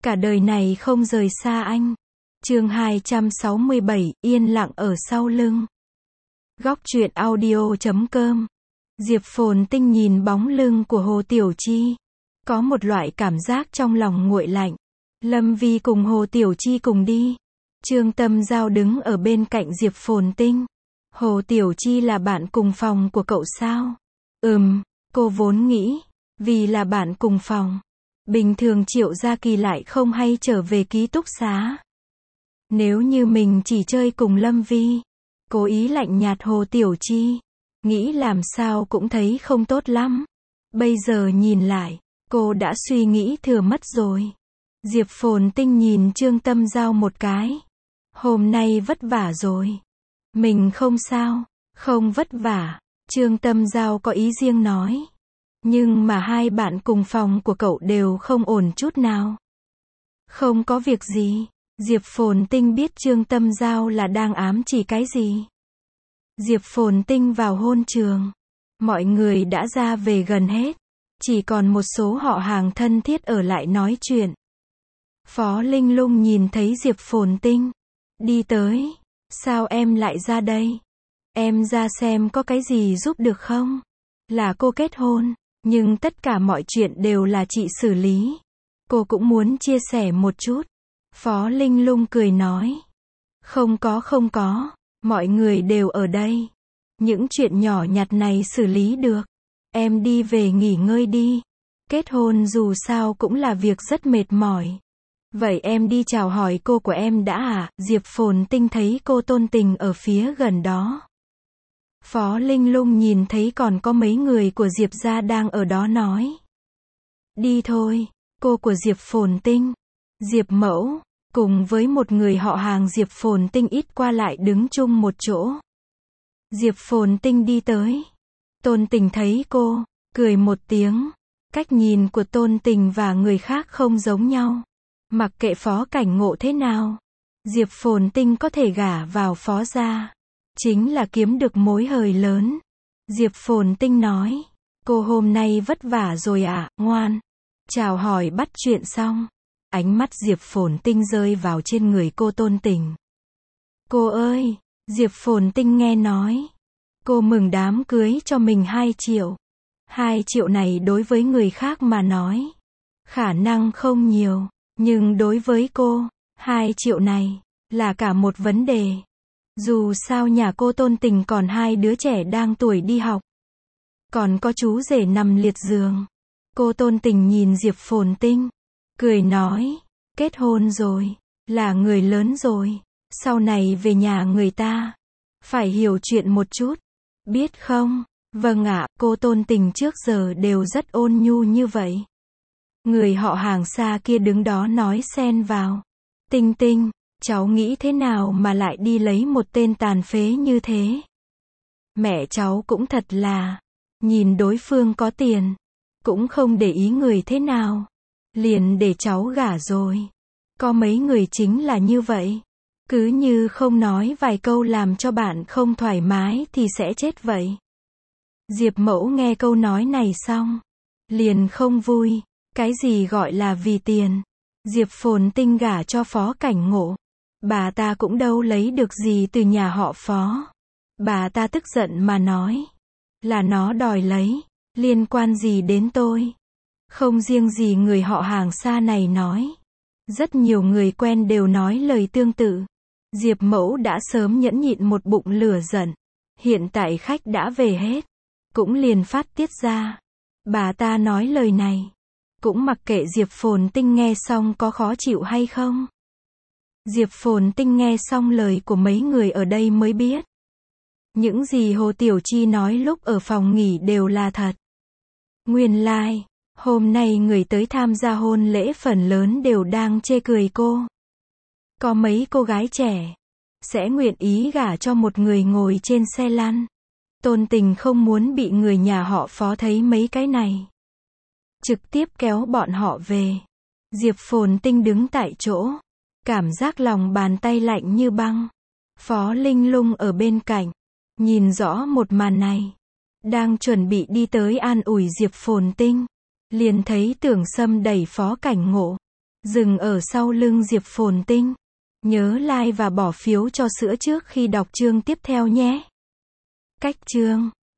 Cả đời này không rời xa anh. Chương 267, yên lặng ở sau lưng. Góc truyện audio.com. Diệp Phồn Tinh nhìn bóng lưng của Hồ Tiểu Chi, có một loại cảm giác trong lòng nguội lạnh. Lâm Vi cùng Hồ Tiểu Chi cùng đi. Trương Tâm Giao đứng ở bên cạnh Diệp Phồn Tinh. Hồ Tiểu Chi là bạn cùng phòng của cậu sao? Cô vốn nghĩ, vì là bạn cùng phòng, bình thường Triệu Gia Kỳ lại không hay trở về ký túc xá. Nếu như mình chỉ chơi cùng Lâm Vi, cố ý lạnh nhạt Hồ Tiểu Chi, nghĩ làm sao cũng thấy không tốt lắm. Bây giờ nhìn lại, cô đã suy nghĩ thừa mất rồi. Diệp Phồn Tinh nhìn Trương Tâm Giao một cái. Hôm nay vất vả rồi. Mình không sao, không vất vả. Trương Tâm Giao có ý riêng nói. Nhưng mà hai bạn cùng phòng của cậu đều không ổn chút nào. Không có việc gì. Diệp Phồn Tinh biết Trương Tâm Giao là đang ám chỉ cái gì. Diệp Phồn Tinh vào hôn trường. Mọi người đã ra về gần hết. Chỉ còn một số họ hàng thân thiết ở lại nói chuyện. Phó Linh Lung nhìn thấy Diệp Phồn Tinh đi tới. Sao em lại ra đây? Em ra xem có cái gì giúp được không? Là cô kết hôn, nhưng tất cả mọi chuyện đều là chị xử lý. Cô cũng muốn chia sẻ một chút. Phó Linh Lung cười nói. Không có, mọi người đều ở đây. Những chuyện nhỏ nhặt này xử lý được. Em đi về nghỉ ngơi đi. Kết hôn dù sao cũng là việc rất mệt mỏi. Vậy em đi chào hỏi cô của em đã à? Diệp Phồn Tinh thấy cô Tôn Tình ở phía gần đó. Phó Linh Lung nhìn thấy còn có mấy người của Diệp gia đang ở đó nói. Đi thôi, cô của Diệp Phồn Tinh, Diệp Mẫu, cùng với một người họ hàng Diệp Phồn Tinh ít qua lại đứng chung một chỗ. Diệp Phồn Tinh đi tới. Tôn Tình thấy cô, cười một tiếng. Cách nhìn của Tôn Tình và người khác không giống nhau. Mặc kệ Phó Cảnh Ngộ thế nào, Diệp Phồn Tinh có thể gả vào Phó gia, chính là kiếm được mối hời lớn. Diệp Phồn Tinh nói, cô hôm nay vất vả rồi ạ, ngoan. Chào hỏi bắt chuyện xong, ánh mắt Diệp Phồn Tinh rơi vào trên người cô Tôn Tình. Cô ơi, Diệp Phồn Tinh nghe nói, cô mừng đám cưới cho mình 2 triệu. 2 triệu này đối với người khác mà nói, khả năng không nhiều. Nhưng đối với cô, 2 triệu này, là cả một vấn đề. Dù sao nhà cô Tôn Tình còn 2 đứa trẻ đang tuổi đi học. Còn có chú rể nằm liệt giường. Cô Tôn Tình nhìn Diệp Phồn Tinh, cười nói, kết hôn rồi, là người lớn rồi, sau này về nhà người ta, phải hiểu chuyện một chút, biết không? Vâng ạ, cô Tôn Tình trước giờ đều rất ôn nhu như vậy. Người họ hàng xa kia đứng đó nói xen vào. Tinh Tinh, cháu nghĩ thế nào mà lại đi lấy một tên tàn phế như thế? Mẹ cháu cũng thật là, nhìn đối phương có tiền, cũng không để ý người thế nào, liền để cháu gả rồi. Có mấy người chính là như vậy, cứ như không nói vài câu làm cho bạn không thoải mái thì sẽ chết vậy. Diệp Mẫu nghe câu nói này xong, liền không vui. Cái gì gọi là vì tiền? Diệp Phồn Tinh gả cho Phó Cảnh Ngộ, bà ta cũng đâu lấy được gì từ nhà họ Phó. Bà ta tức giận mà nói, là nó đòi lấy, liên quan gì đến tôi? Không riêng gì người họ hàng xa này nói, rất nhiều người quen đều nói lời tương tự. Diệp Mẫu đã sớm nhẫn nhịn một bụng lửa giận, hiện tại khách đã về hết, cũng liền phát tiết ra. Bà ta nói lời này, cũng mặc kệ Diệp Phồn Tinh nghe xong có khó chịu hay không. Diệp Phồn Tinh nghe xong lời của mấy người ở đây mới biết. Những gì Hồ Tiểu Chi nói lúc ở phòng nghỉ đều là thật. Nguyên lai, hôm nay người tới tham gia hôn lễ phần lớn đều đang chê cười cô. Có mấy cô gái trẻ, sẽ nguyện ý gả cho một người ngồi trên xe lăn. Tôn Tình không muốn bị người nhà họ Phó thấy mấy cái này. Trực tiếp kéo bọn họ về. Diệp Phồn Tinh đứng tại chỗ, cảm giác lòng bàn tay lạnh như băng. Phó Linh Lung ở bên cạnh, nhìn rõ một màn này, đang chuẩn bị đi tới an ủi Diệp Phồn Tinh, liền thấy Tưởng Sâm đẩy Phó Cảnh Ngộ. Dừng ở sau lưng Diệp Phồn Tinh. Nhớ like và bỏ phiếu cho sữa trước khi đọc chương tiếp theo nhé. Cách chương